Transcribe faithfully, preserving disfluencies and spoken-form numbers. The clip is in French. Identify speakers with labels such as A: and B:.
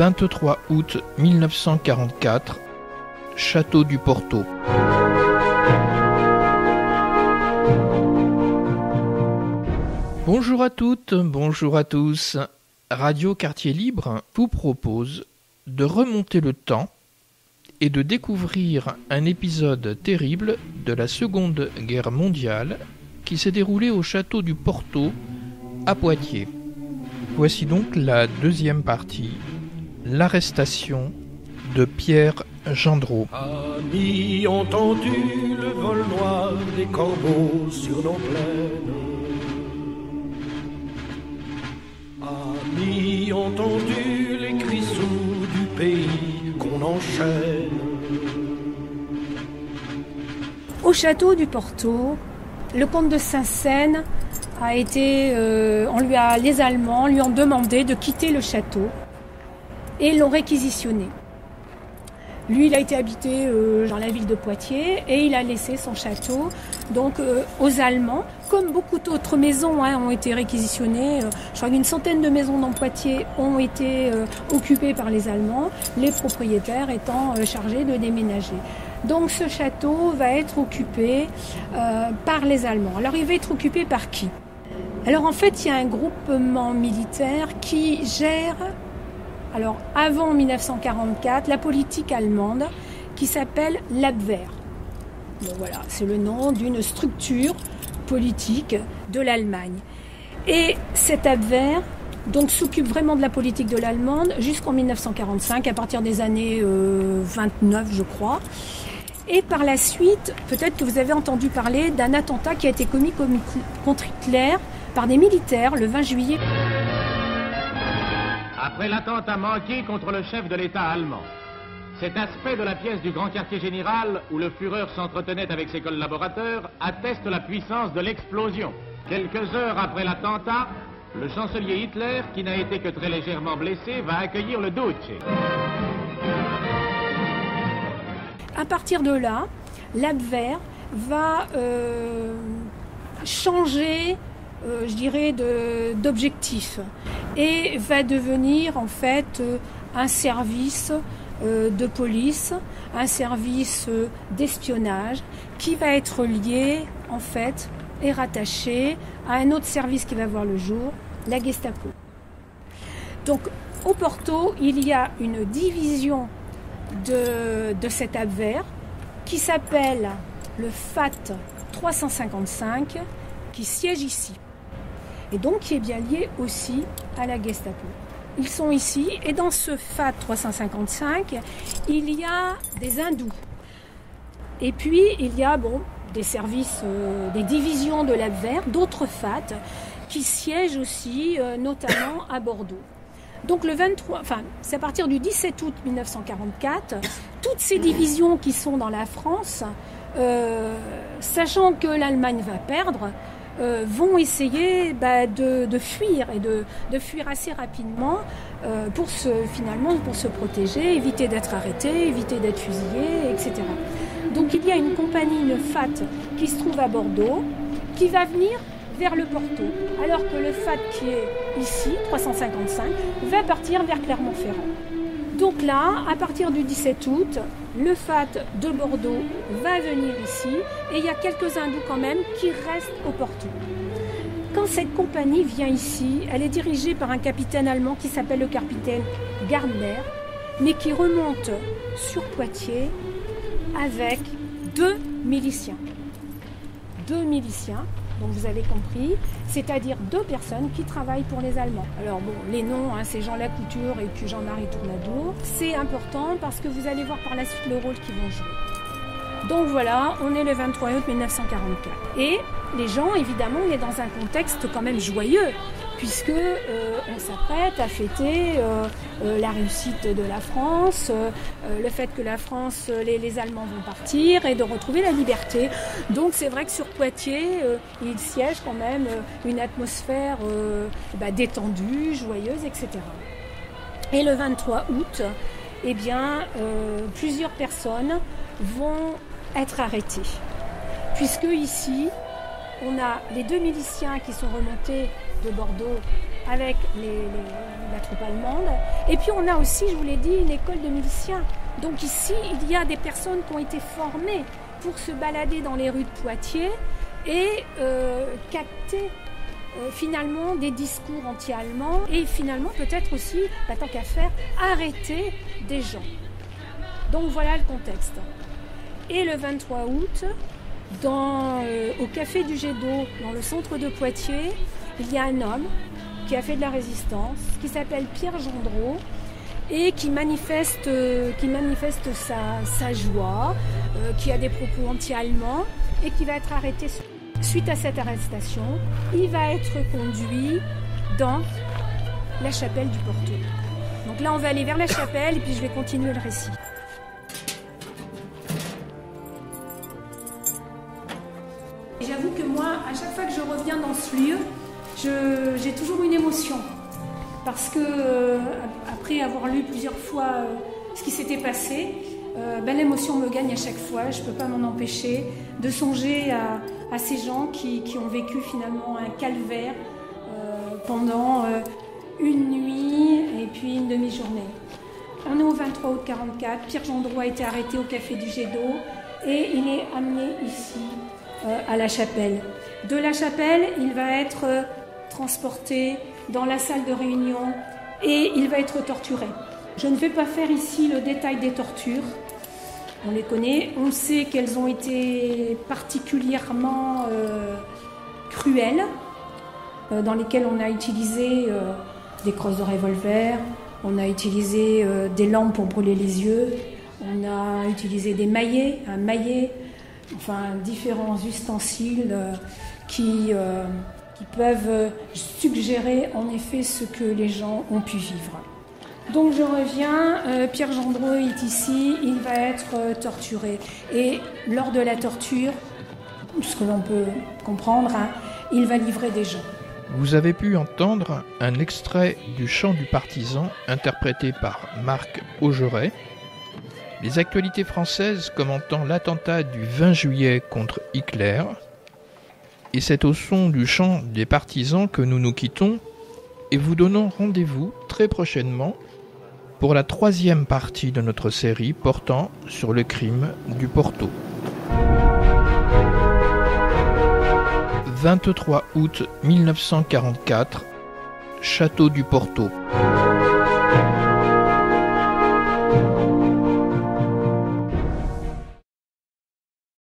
A: vingt-trois août mille neuf cent quarante-quatre, Château du Porto. Bonjour à toutes, bonjour à tous. Radio Quartier Libre vous propose de remonter le temps et de découvrir un épisode terrible de la Seconde Guerre mondiale qui s'est déroulé au château du Porto à Poitiers. Voici donc la deuxième partie, l'arrestation de Pierre Gendreau.
B: Amis, entendu le vol noir des corbeaux sur nos plaines. Amis, entendu les cris sourds du pays qu'on enchaîne.
C: Au château du Porto, le comte de Saint-Seine a été, euh, on lui a, les Allemands lui ont demandé de quitter le château et l'ont réquisitionné. Lui, il a été habité euh, dans la ville de Poitiers et il a laissé son château donc euh, aux Allemands. Comme beaucoup d'autres maisons hein, ont été réquisitionnées, euh, je crois qu'une centaine de maisons dans Poitiers ont été euh, occupées par les Allemands, les propriétaires étant euh, chargés de déménager. Donc ce château va être occupé euh, par les Allemands. Alors il va être occupé par qui ? Alors en fait, il y a un groupement militaire qui gère, alors avant mille neuf cent quarante-quatre, la politique allemande qui s'appelle l'Abwehr. Bon voilà, c'est le nom d'une structure politique de l'Allemagne. Et cette Abwehr donc s'occupe vraiment de la politique de l'Allemande jusqu'en mille neuf cent quarante-cinq, à partir des années euh, vingt-neuf je crois. Et par la suite, peut-être que vous avez entendu parler d'un attentat qui a été commis contre Hitler par des militaires le vingt juillet.
D: Après l'attentat manqué contre le chef de l'État allemand, cet aspect de la pièce du grand quartier général où le Führer s'entretenait avec ses collaborateurs atteste la puissance de l'explosion. Quelques heures après l'attentat, le chancelier Hitler, qui n'a été que très légèrement blessé, va accueillir le Duce.
C: À partir de là, l'Abwehr va euh, changer, euh, je dirais, de, d'objectif et va devenir en fait euh, un service euh, de police, un service euh, d'espionnage qui va être lié en fait et rattaché à un autre service qui va voir le jour, la Gestapo. Donc au Porto, il y a une division De, de cette Abwehr qui s'appelle le F A T trois cent cinquante-cinq qui siège ici et donc qui est bien lié aussi à la Gestapo. Ils sont ici et dans ce F A T trois cent cinquante-cinq il y a des hindous et puis il y a bon, des services, euh, des divisions de l'Abwehr, d'autres F A T qui siègent aussi euh, notamment à Bordeaux. Donc le vingt-trois, enfin, c'est à partir du dix-sept août mille neuf cent quarante-quatre, toutes ces divisions qui sont dans la France, euh, sachant que l'Allemagne va perdre, euh, vont essayer bah, de, de fuir et de, de fuir assez rapidement euh, pour se, finalement pour se protéger, éviter d'être arrêtés, éviter d'être fusillés, et cetera. Donc il y a une compagnie, une F A T, qui se trouve à Bordeaux, qui va venir vers le Porto, alors que le F A T qui est ici, trois cent cinquante-cinq, va partir vers Clermont-Ferrand. Donc là, à partir du dix-sept août, le F A T de Bordeaux va venir ici et il y a quelques hindous quand même qui restent au Porto. Quand cette compagnie vient ici, elle est dirigée par un capitaine allemand qui s'appelle le capitaine Gardner, mais qui remonte sur Poitiers avec deux miliciens. Deux miliciens. Donc vous avez compris, c'est-à-dire deux personnes qui travaillent pour les Allemands. Alors bon, les noms, hein, c'est Jean Lacouture et puis Jean-Marie Tournadour. C'est important parce que vous allez voir par la suite le rôle qu'ils vont jouer. Donc voilà, on est le vingt-trois août mille neuf cent quarante-quatre. Et les gens, évidemment, on est dans un contexte quand même joyeux, puisque euh, on s'apprête à fêter euh, euh, la réussite de la France, euh, le fait que la France, les, les Allemands vont partir et de retrouver la liberté. Donc c'est vrai que sur Poitiers, euh, il siège quand même euh, une atmosphère euh, bah, détendue, joyeuse, et cetera. Et le vingt-trois août, eh bien, euh, plusieurs personnes vont être arrêtées, puisque ici, on a les deux miliciens qui sont remontés de Bordeaux avec les, les, la troupe allemande. Et puis on a aussi, je vous l'ai dit, une école de miliciens. Donc ici, il y a des personnes qui ont été formées pour se balader dans les rues de Poitiers et euh, capter euh, finalement des discours anti-allemands et finalement peut-être aussi, bah, tant qu'à faire, arrêter des gens. Donc voilà le contexte. Et le vingt-trois août, dans, euh, au Café du Jet d'eau, dans le centre de Poitiers, il y a un homme qui a fait de la résistance, qui s'appelle Pierre Gendreau, et qui manifeste, euh, qui manifeste sa, sa joie, euh, qui a des propos anti-allemands, et qui va être arrêté. Suite à cette arrestation, il va être conduit dans la chapelle du Porto. Donc là, on va aller vers la chapelle, et puis je vais continuer le récit. Et j'avoue que moi, à chaque fois que je reviens dans ce lieu, je, j'ai toujours une émotion. Parce que, euh, après avoir lu plusieurs fois euh, ce qui s'était passé, euh, ben, l'émotion me gagne à chaque fois. Je ne peux pas m'en empêcher de songer à, à ces gens qui, qui ont vécu finalement un calvaire euh, pendant euh, une nuit et puis une demi-journée. On est au vingt-trois août quarante-quatre. Pierre Gendreau a été arrêté au Café du Jet d'eau et il est amené ici, euh, à la chapelle. De la chapelle, il va être euh, transporté dans la salle de réunion et il va être torturé. Je ne vais pas faire ici le détail des tortures. On les connaît, on sait qu'elles ont été particulièrement euh, cruelles, euh, dans lesquelles on a utilisé euh, des crosses de revolver, on a utilisé euh, des lampes pour brûler les yeux, on a utilisé des maillets, un maillet, enfin différents ustensiles euh, qui... Euh, qui peuvent suggérer en effet ce que les gens ont pu vivre. Donc je reviens, euh, Pierre Gendreau est ici, il va être euh, torturé. Et lors de la torture, ce que l'on peut comprendre, hein, il va livrer des gens.
A: Vous avez pu entendre un extrait du chant du partisan interprété par Marc Augeret. Les actualités françaises commentant l'attentat du vingt juillet contre Hitler. Et c'est au son du chant des partisans que nous nous quittons et vous donnons rendez-vous très prochainement pour la troisième partie de notre série portant sur le crime du Porto. vingt-trois août mille neuf cent quarante-quatre, Château du Porto.